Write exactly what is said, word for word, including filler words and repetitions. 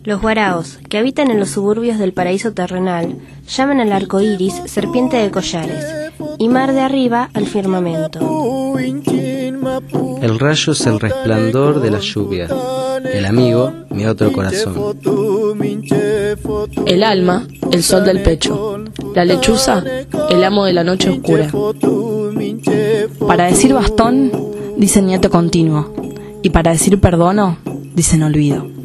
Los guaraos, que habitan en los suburbios del paraíso terrenal, llaman al arco iris serpiente de collares, y mar de arriba al firmamento. El rayo es el resplandor de la lluvia, el amigo, mi otro corazón. El alma, el sol del pecho. La lechuza, el amo de la noche oscura. Para decir bastón, dicen nieto continuo. Y para decir perdono, dicen olvido.